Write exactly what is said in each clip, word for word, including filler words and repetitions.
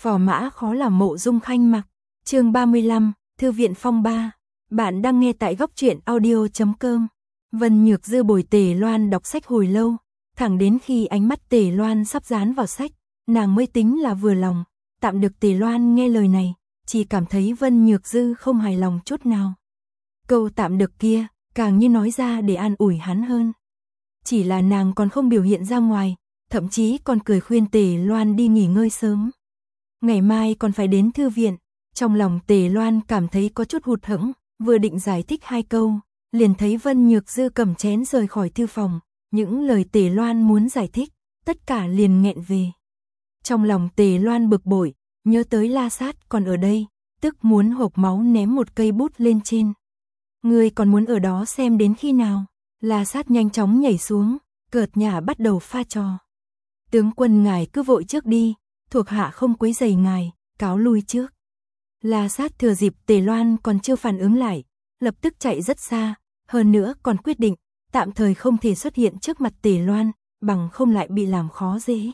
Phò mã khó làm Mộ Dung Khanh mặc. Chương ba mươi lăm, Thư viện phong ba. Bạn đang nghe tại góc truyện audio chấm com. Vân Nhược Dư bồi Tề Loan đọc sách hồi lâu, thẳng đến khi ánh mắt Tề Loan sắp dán vào sách, nàng mới tính là vừa lòng. Tạm được Tề Loan nghe lời này, chỉ cảm thấy Vân Nhược Dư không hài lòng chút nào. Câu tạm được kia, càng như nói ra để an ủi hắn hơn. Chỉ là nàng còn không biểu hiện ra ngoài, thậm chí còn cười khuyên Tề Loan đi nghỉ ngơi sớm. Ngày mai còn phải đến thư viện, trong lòng Tề Loan cảm thấy có chút hụt hẫng, vừa định giải thích hai câu, liền thấy Vân Nhược Dư cầm chén rời khỏi thư phòng, những lời Tề Loan muốn giải thích, tất cả liền nghẹn về. Trong lòng Tề Loan bực bội, nhớ tới La Sát còn ở đây, tức muốn hộc máu ném một cây bút lên trên. Ngươi còn muốn ở đó xem đến khi nào? La Sát nhanh chóng nhảy xuống, cợt nhả bắt đầu pha trò. Tướng quân ngài cứ vội trước đi, thuộc hạ không quấy rầy ngài, cáo lui trước. La Sát thừa dịp Tề Loan còn chưa phản ứng lại, lập tức chạy rất xa, hơn nữa còn quyết định, tạm thời không thể xuất hiện trước mặt Tề Loan, bằng không lại bị làm khó dễ.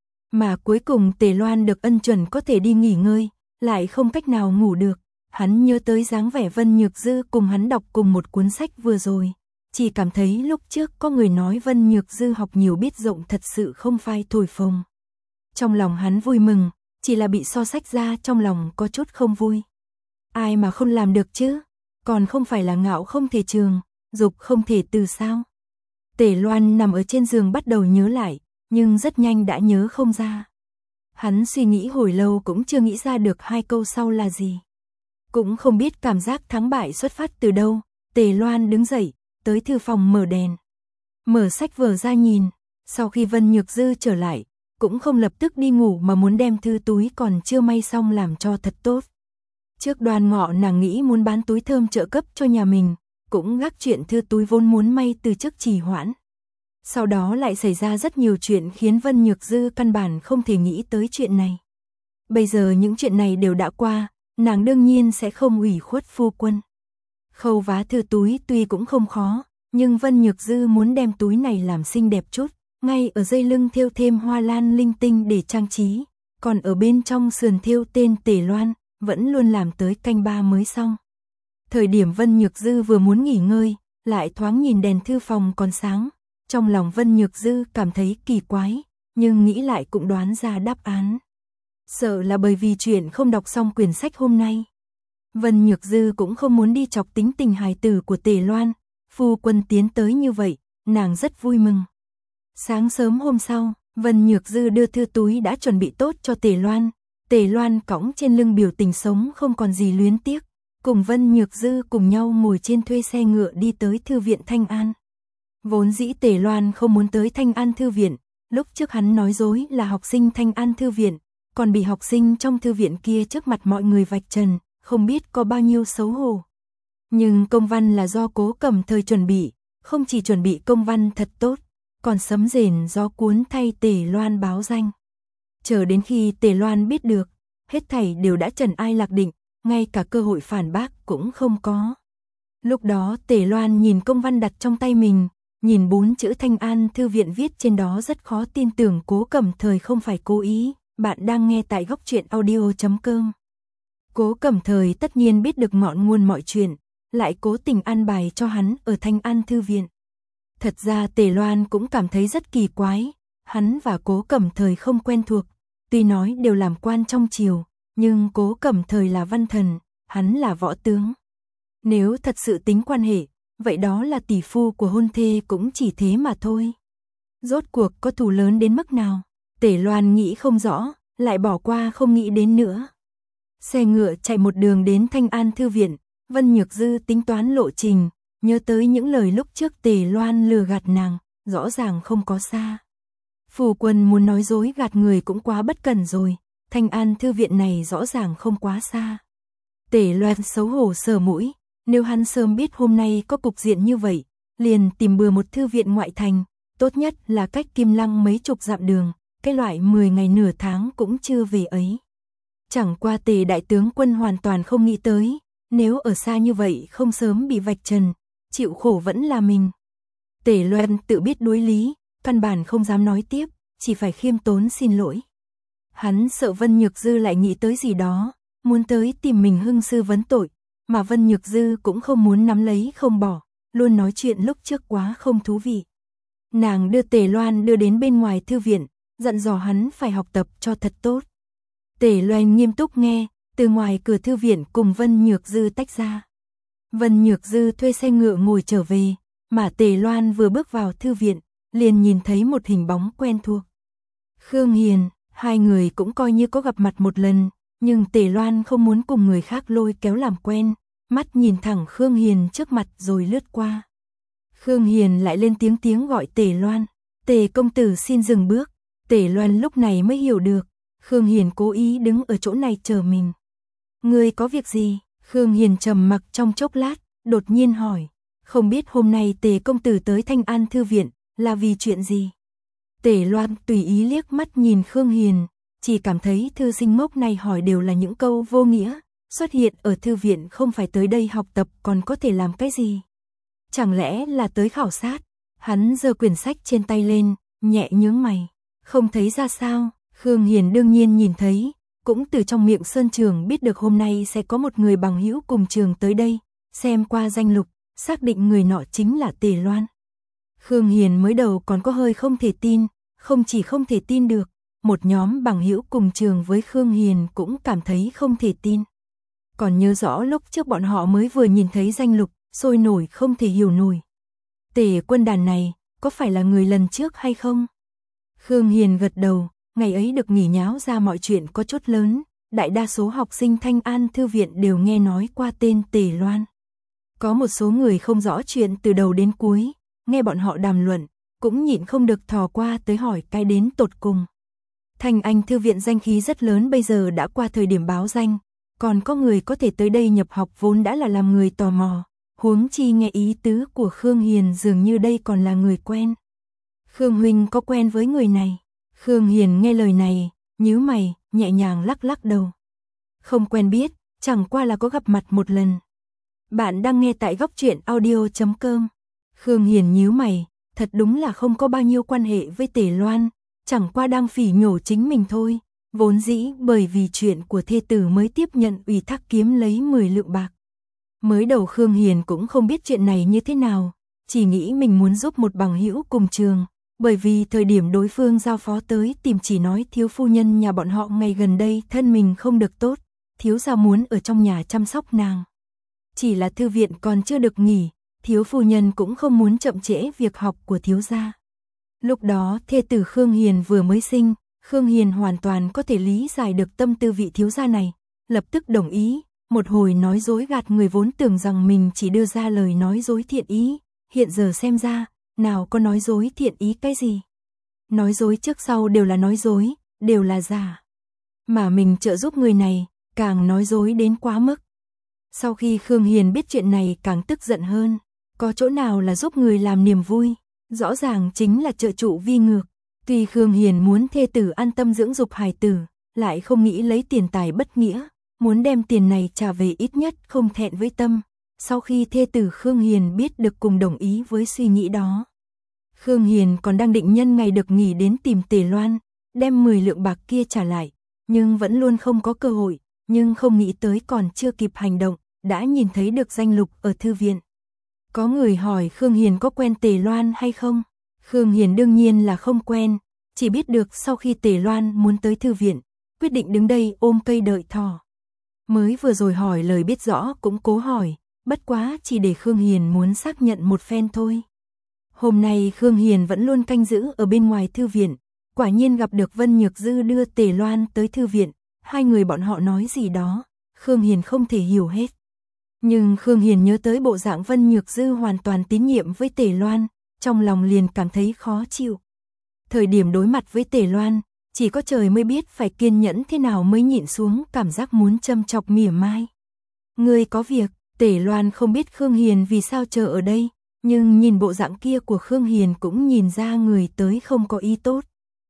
Mà cuối cùng Tề Loan được ân chuẩn có thể đi nghỉ ngơi, lại không cách nào ngủ được. Hắn nhớ tới dáng vẻ Vân Nhược Dư cùng hắn đọc cùng một cuốn sách vừa rồi, chỉ cảm thấy lúc trước có người nói Vân Nhược Dư học nhiều biết rộng thật sự không phải thổi phồng. Trong lòng hắn vui mừng, chỉ là bị so sách ra trong lòng có chút không vui. Ai mà không làm được chứ, còn không phải là ngạo không thể trường, dục không thể từ sao. Tề Loan nằm ở trên giường bắt đầu nhớ lại, nhưng rất nhanh đã nhớ không ra. Hắn suy nghĩ hồi lâu cũng chưa nghĩ ra được hai câu sau là gì. Cũng không biết cảm giác thắng bại xuất phát từ đâu, Tề Loan đứng dậy, tới thư phòng mở đèn. Mở sách vở ra nhìn, sau khi Vân Nhược Dư trở lại, cũng không lập tức đi ngủ mà muốn đem thư túi còn chưa may xong làm cho thật tốt. Trước Đoan Ngọ nàng nghĩ muốn bán túi thơm trợ cấp cho nhà mình, cũng gác chuyện thư túi vốn muốn may từ trước trì hoãn. Sau đó lại xảy ra rất nhiều chuyện khiến Vân Nhược Dư căn bản không thể nghĩ tới chuyện này. Bây giờ những chuyện này đều đã qua, nàng đương nhiên sẽ không ủy khuất phu quân. Khâu vá thư túi tuy cũng không khó, nhưng Vân Nhược Dư muốn đem túi này làm xinh đẹp chút, ngay ở dây lưng thêu thêm hoa lan linh tinh để trang trí, còn ở bên trong sườn thêu tên Tề Loan, vẫn luôn làm tới canh ba mới xong. Thời điểm Vân Nhược Dư vừa muốn nghỉ ngơi, lại thoáng nhìn đèn thư phòng còn sáng, trong lòng Vân Nhược Dư cảm thấy kỳ quái, nhưng nghĩ lại cũng đoán ra đáp án. Sợ là bởi vì chuyện không đọc xong quyển sách hôm nay. Vân Nhược Dư cũng không muốn đi chọc tính tình hài tử của Tề Loan, phu quân tiến tới như vậy, nàng rất vui mừng. Sáng sớm hôm sau, Vân Nhược Dư đưa thư túi đã chuẩn bị tốt cho Tề Loan. Tề Loan cõng trên lưng biểu tình sống không còn gì luyến tiếc, cùng Vân Nhược Dư cùng nhau ngồi trên thuê xe ngựa đi tới thư viện Thanh An. Vốn dĩ Tề Loan không muốn tới Thanh An thư viện, lúc trước hắn nói dối là học sinh Thanh An thư viện, còn bị học sinh trong thư viện kia trước mặt mọi người vạch trần, không biết có bao nhiêu xấu hổ. Nhưng công văn là do Cố Cẩm Thời chuẩn bị, không chỉ chuẩn bị công văn thật tốt, còn sấm rền do cuốn thay Tề Loan báo danh. Chờ đến khi Tề Loan biết được, hết thảy đều đã trần ai lạc định, ngay cả cơ hội phản bác cũng không có. Lúc đó Tề Loan nhìn công văn đặt trong tay mình, nhìn bốn chữ Thanh An thư viện viết trên đó rất khó tin tưởng Cố Cẩm Thời không phải cố ý. Bạn đang nghe tại góc truyện audio chấm com. Cố Cẩm Thời tất nhiên biết được ngọn nguồn mọi chuyện, lại cố tình an bài cho hắn ở Thanh An thư viện. Thật ra Tề Loan cũng cảm thấy rất kỳ quái, hắn và Cố Cẩm Thời không quen thuộc, tuy nói đều làm quan trong triều, nhưng Cố Cẩm Thời là văn thần, hắn là võ tướng. Nếu thật sự tính quan hệ, vậy đó là tỷ phu của hôn thê cũng chỉ thế mà thôi. Rốt cuộc có thù lớn đến mức nào? Tề Loan nghĩ không rõ, lại bỏ qua không nghĩ đến nữa. Xe ngựa chạy một đường đến Thanh An thư viện, Vân Nhược Dư tính toán lộ trình, nhớ tới những lời lúc trước Tề Loan lừa gạt nàng, rõ ràng không có xa. Phu quân muốn nói dối gạt người cũng quá bất cẩn rồi, Thanh An thư viện này rõ ràng không quá xa. Tề Loan xấu hổ sờ mũi, nếu hắn sớm biết hôm nay có cục diện như vậy, liền tìm bừa một thư viện ngoại thành, tốt nhất là cách Kim Lăng mấy chục dặm đường. Cái loại mười ngày nửa tháng cũng chưa về ấy. Chẳng qua Tề đại tướng quân hoàn toàn không nghĩ tới, nếu ở xa như vậy không sớm bị vạch trần, chịu khổ vẫn là mình. Tề Loan tự biết đối lý, căn bản không dám nói tiếp, chỉ phải khiêm tốn xin lỗi. Hắn sợ Vân Nhược Dư lại nghĩ tới gì đó, muốn tới tìm mình hưng sư vấn tội, mà Vân Nhược Dư cũng không muốn nắm lấy không bỏ, luôn nói chuyện lúc trước quá không thú vị. Nàng đưa Tề Loan đưa đến bên ngoài thư viện, dặn dò hắn phải học tập cho thật tốt. Tề Loan nghiêm túc nghe, từ ngoài cửa thư viện cùng Vân Nhược Dư tách ra. Vân Nhược Dư thuê xe ngựa ngồi trở về, mà Tề Loan vừa bước vào thư viện, liền nhìn thấy một hình bóng quen thuộc. Khương Hiền, hai người cũng coi như có gặp mặt một lần, nhưng Tề Loan không muốn cùng người khác lôi kéo làm quen, mắt nhìn thẳng Khương Hiền trước mặt rồi lướt qua. Khương Hiền lại lên tiếng tiếng gọi Tề Loan, Tề công tử xin dừng bước. Tề Loan lúc này mới hiểu được, Khương Hiền cố ý đứng ở chỗ này chờ mình. Ngươi có việc gì? Khương Hiền trầm mặc trong chốc lát, đột nhiên hỏi, không biết hôm nay Tề công tử tới Thanh An thư viện là vì chuyện gì? Tề Loan tùy ý liếc mắt nhìn Khương Hiền, chỉ cảm thấy thư sinh ngốc này hỏi đều là những câu vô nghĩa, xuất hiện ở thư viện không phải tới đây học tập còn có thể làm cái gì? Chẳng lẽ là tới khảo sát? Hắn giơ quyển sách trên tay lên, nhẹ nhướng mày, không thấy ra sao? Khương Hiền đương nhiên nhìn thấy, cũng từ trong miệng Sơn Trường biết được hôm nay sẽ có một người bằng hữu cùng trường tới đây, xem qua danh lục, xác định người nọ chính là Tề Loan. Khương Hiền mới đầu còn có hơi không thể tin, không chỉ không thể tin được, một nhóm bằng hữu cùng trường với Khương Hiền cũng cảm thấy không thể tin. Còn nhớ rõ lúc trước bọn họ mới vừa nhìn thấy danh lục, sôi nổi không thể hiểu nổi. Tề quân đàn này, có phải là người lần trước hay không? Khương Hiền gật đầu, ngày ấy được nghỉ nháo ra mọi chuyện có chút lớn, đại đa số học sinh Thanh An thư viện đều nghe nói qua tên Tề Loan. Có một số người không rõ chuyện từ đầu đến cuối, nghe bọn họ đàm luận, cũng nhịn không được thò qua tới hỏi cái đến tột cùng. Thanh Anh thư viện danh khí rất lớn bây giờ đã qua thời điểm báo danh, còn có người có thể tới đây nhập học vốn đã là làm người tò mò, huống chi nghe ý tứ của Khương Hiền dường như đây còn là người quen. Khương huynh có quen với người này? Khương Hiền nghe lời này, nhíu mày, nhẹ nhàng lắc lắc đầu. Không quen biết, chẳng qua là có gặp mặt một lần. Bạn đang nghe tại góc truyện audio chấm com. Khương Hiền nhíu mày, thật đúng là không có bao nhiêu quan hệ với Tề Loan, chẳng qua đang phỉ nhổ chính mình thôi. Vốn dĩ bởi vì chuyện của thê tử mới tiếp nhận ủy thác kiếm lấy mười lượng bạc. Mới đầu Khương Hiền cũng không biết chuyện này như thế nào, chỉ nghĩ mình muốn giúp một bằng hữu cùng trường, bởi vì thời điểm đối phương giao phó tới tìm chỉ nói thiếu phu nhân nhà bọn họ ngày gần đây thân mình không được tốt, thiếu gia muốn ở trong nhà chăm sóc nàng. Chỉ là thư viện còn chưa được nghỉ, thiếu phu nhân cũng không muốn chậm trễ việc học của thiếu gia. Lúc đó thê tử Khương Hiền vừa mới sinh, Khương Hiền hoàn toàn có thể lý giải được tâm tư vị thiếu gia này, lập tức đồng ý, một hồi nói dối gạt người vốn tưởng rằng mình chỉ đưa ra lời nói dối thiện ý, hiện giờ xem ra, nào có nói dối thiện ý cái gì. Nói dối trước sau đều là nói dối, đều là giả. Mà mình trợ giúp người này, càng nói dối đến quá mức. Sau khi Khương Hiền biết chuyện này càng tức giận hơn, có chỗ nào là giúp người làm niềm vui, rõ ràng chính là trợ trụ vi ngược. Tuy Khương Hiền muốn thê tử an tâm dưỡng dục hài tử, lại không nghĩ lấy tiền tài bất nghĩa, muốn đem tiền này trả về ít nhất không thẹn với tâm. Sau khi thê tử Khương Hiền biết được cùng đồng ý với suy nghĩ đó. Khương Hiền còn đang định nhân ngày được nghỉ đến tìm Tề Loan, đem mười lượng bạc kia trả lại, nhưng vẫn luôn không có cơ hội, nhưng không nghĩ tới còn chưa kịp hành động, đã nhìn thấy được danh lục ở thư viện. Có người hỏi Khương Hiền có quen Tề Loan hay không? Khương Hiền đương nhiên là không quen, chỉ biết được sau khi Tề Loan muốn tới thư viện, quyết định đứng đây ôm cây đợi thỏ. Mới vừa rồi hỏi lời biết rõ cũng cố hỏi, bất quá chỉ để Khương Hiền muốn xác nhận một phen thôi. Hôm nay Khương Hiền vẫn luôn canh giữ ở bên ngoài thư viện, quả nhiên gặp được Vân Nhược Dư đưa Tề Loan tới thư viện, hai người bọn họ nói gì đó, Khương Hiền không thể hiểu hết. Nhưng Khương Hiền nhớ tới bộ dạng Vân Nhược Dư hoàn toàn tín nhiệm với Tề Loan, trong lòng liền cảm thấy khó chịu. Thời điểm đối mặt với Tề Loan, chỉ có trời mới biết phải kiên nhẫn thế nào mới nhịn xuống cảm giác muốn châm chọc mỉa mai. Ngươi có việc, Tề Loan không biết Khương Hiền vì sao chờ ở đây, nhưng nhìn bộ dạng kia của Khương Hiền cũng nhìn ra người tới không có ý tốt.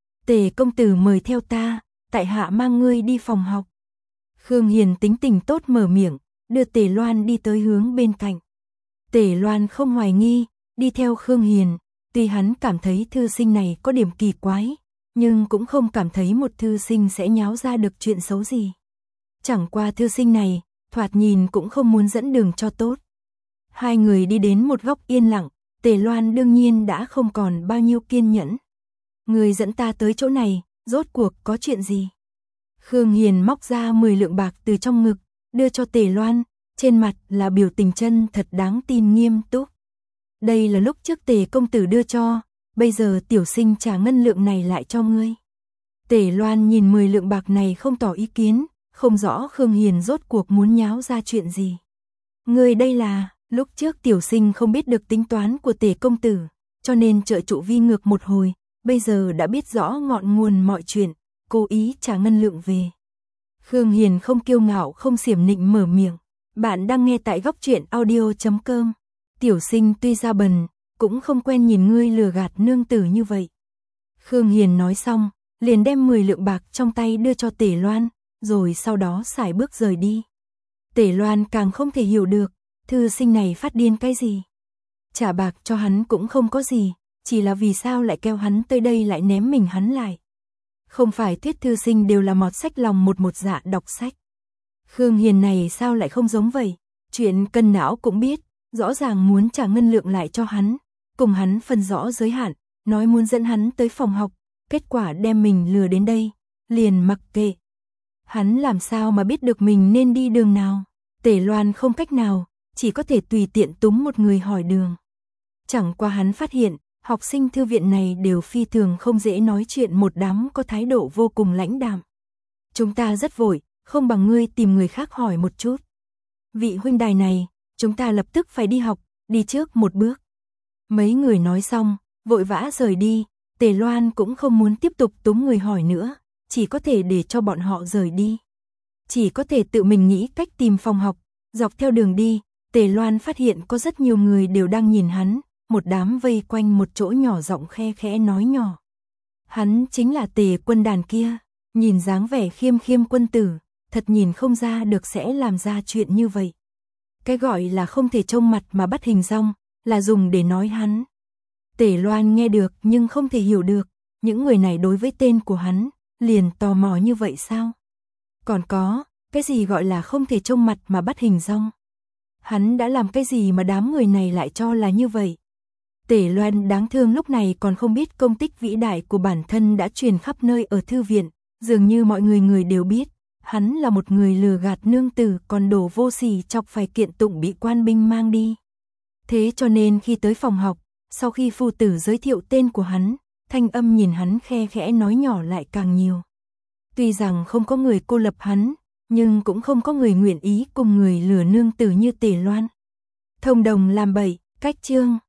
Tề công tử mời theo ta, tại hạ mang ngươi đi phòng học. Khương Hiền tính tình tốt mở miệng, đưa Tề Loan đi tới hướng bên cạnh. Tề Loan không hoài nghi, đi theo Khương Hiền, tuy hắn cảm thấy thư sinh này có điểm kỳ quái, nhưng cũng không cảm thấy một thư sinh sẽ nháo ra được chuyện xấu gì. Chẳng qua thư sinh này, thoạt nhìn cũng không muốn dẫn đường cho tốt. Hai người đi đến một góc yên lặng, Tề Loan đương nhiên đã không còn bao nhiêu kiên nhẫn. Người dẫn ta tới chỗ này, rốt cuộc có chuyện gì? Khương Hiền móc ra mười lượng bạc từ trong ngực, đưa cho Tề Loan, trên mặt là biểu tình chân thật đáng tin nghiêm túc. Đây là lúc trước Tề công tử đưa cho, bây giờ tiểu sinh trả ngân lượng này lại cho ngươi. Tề Loan nhìn mười lượng bạc này không tỏ ý kiến, không rõ Khương Hiền rốt cuộc muốn nháo ra chuyện gì. Ngươi đây là, lúc trước tiểu sinh không biết được tính toán của Tề công tử, cho nên trợ trụ vi ngược một hồi, bây giờ đã biết rõ ngọn nguồn mọi chuyện, cố ý trả ngân lượng về. Khương Hiền không kiêu ngạo không xiểm nịnh mở miệng. Bạn đang nghe tại góc truyện audio chấm com. Tiểu sinh tuy ra bần, cũng không quen nhìn ngươi lừa gạt nương tử như vậy. Khương Hiền nói xong, liền đem mười lượng bạc trong tay đưa cho Tề Loan, rồi sau đó sải bước rời đi. Tề Loan càng không thể hiểu được, thư sinh này phát điên cái gì. Trả bạc cho hắn cũng không có gì, chỉ là vì sao lại kéo hắn tới đây lại ném mình hắn lại. Không phải thuyết thư sinh đều là mọt sách lòng một một dạ đọc sách. Khương Hiền này sao lại không giống vậy, chuyện cân não cũng biết, rõ ràng muốn trả ngân lượng lại cho hắn, cùng hắn phân rõ giới hạn, nói muốn dẫn hắn tới phòng học, kết quả đem mình lừa đến đây, liền mặc kệ. Hắn làm sao mà biết được mình nên đi đường nào, Tề Loan không cách nào, chỉ có thể tùy tiện túm một người hỏi đường. Chẳng qua hắn phát hiện, học sinh thư viện này đều phi thường không dễ nói chuyện, một đám có thái độ vô cùng lãnh đạm. Chúng ta rất vội, không bằng ngươi tìm người khác hỏi một chút. Vị huynh đài này, chúng ta lập tức phải đi học, đi trước một bước. Mấy người nói xong, vội vã rời đi, Tề Loan cũng không muốn tiếp tục túm người hỏi nữa, chỉ có thể để cho bọn họ rời đi. Chỉ có thể tự mình nghĩ cách tìm phòng học, dọc theo đường đi, Tề Loan phát hiện có rất nhiều người đều đang nhìn hắn, một đám vây quanh một chỗ nhỏ giọng khe khẽ nói nhỏ. Hắn chính là Tề Quân Đàn kia, nhìn dáng vẻ khiêm khiêm quân tử, thật nhìn không ra được sẽ làm ra chuyện như vậy. Cái gọi là không thể trông mặt mà bắt hình dong, là dùng để nói hắn. Tề Loan nghe được nhưng không thể hiểu được, những người này đối với tên của hắn, liền tò mò như vậy sao? Còn có, cái gì gọi là không thể trông mặt mà bắt hình dong? Hắn đã làm cái gì mà đám người này lại cho là như vậy? Tề Loan đáng thương lúc này còn không biết công tích vĩ đại của bản thân đã truyền khắp nơi ở thư viện, dường như mọi người người đều biết, hắn là một người lừa gạt nương tử còn đổ vô sỉ chọc phải kiện tụng bị quan binh mang đi. Thế cho nên khi tới phòng học, sau khi phu tử giới thiệu tên của hắn, thanh âm nhìn hắn khe khẽ nói nhỏ lại càng nhiều. Tuy rằng không có người cô lập hắn, nhưng cũng không có người nguyện ý cùng người lừa nương tử như Tề Loan. Thông đồng làm bậy, cách chương.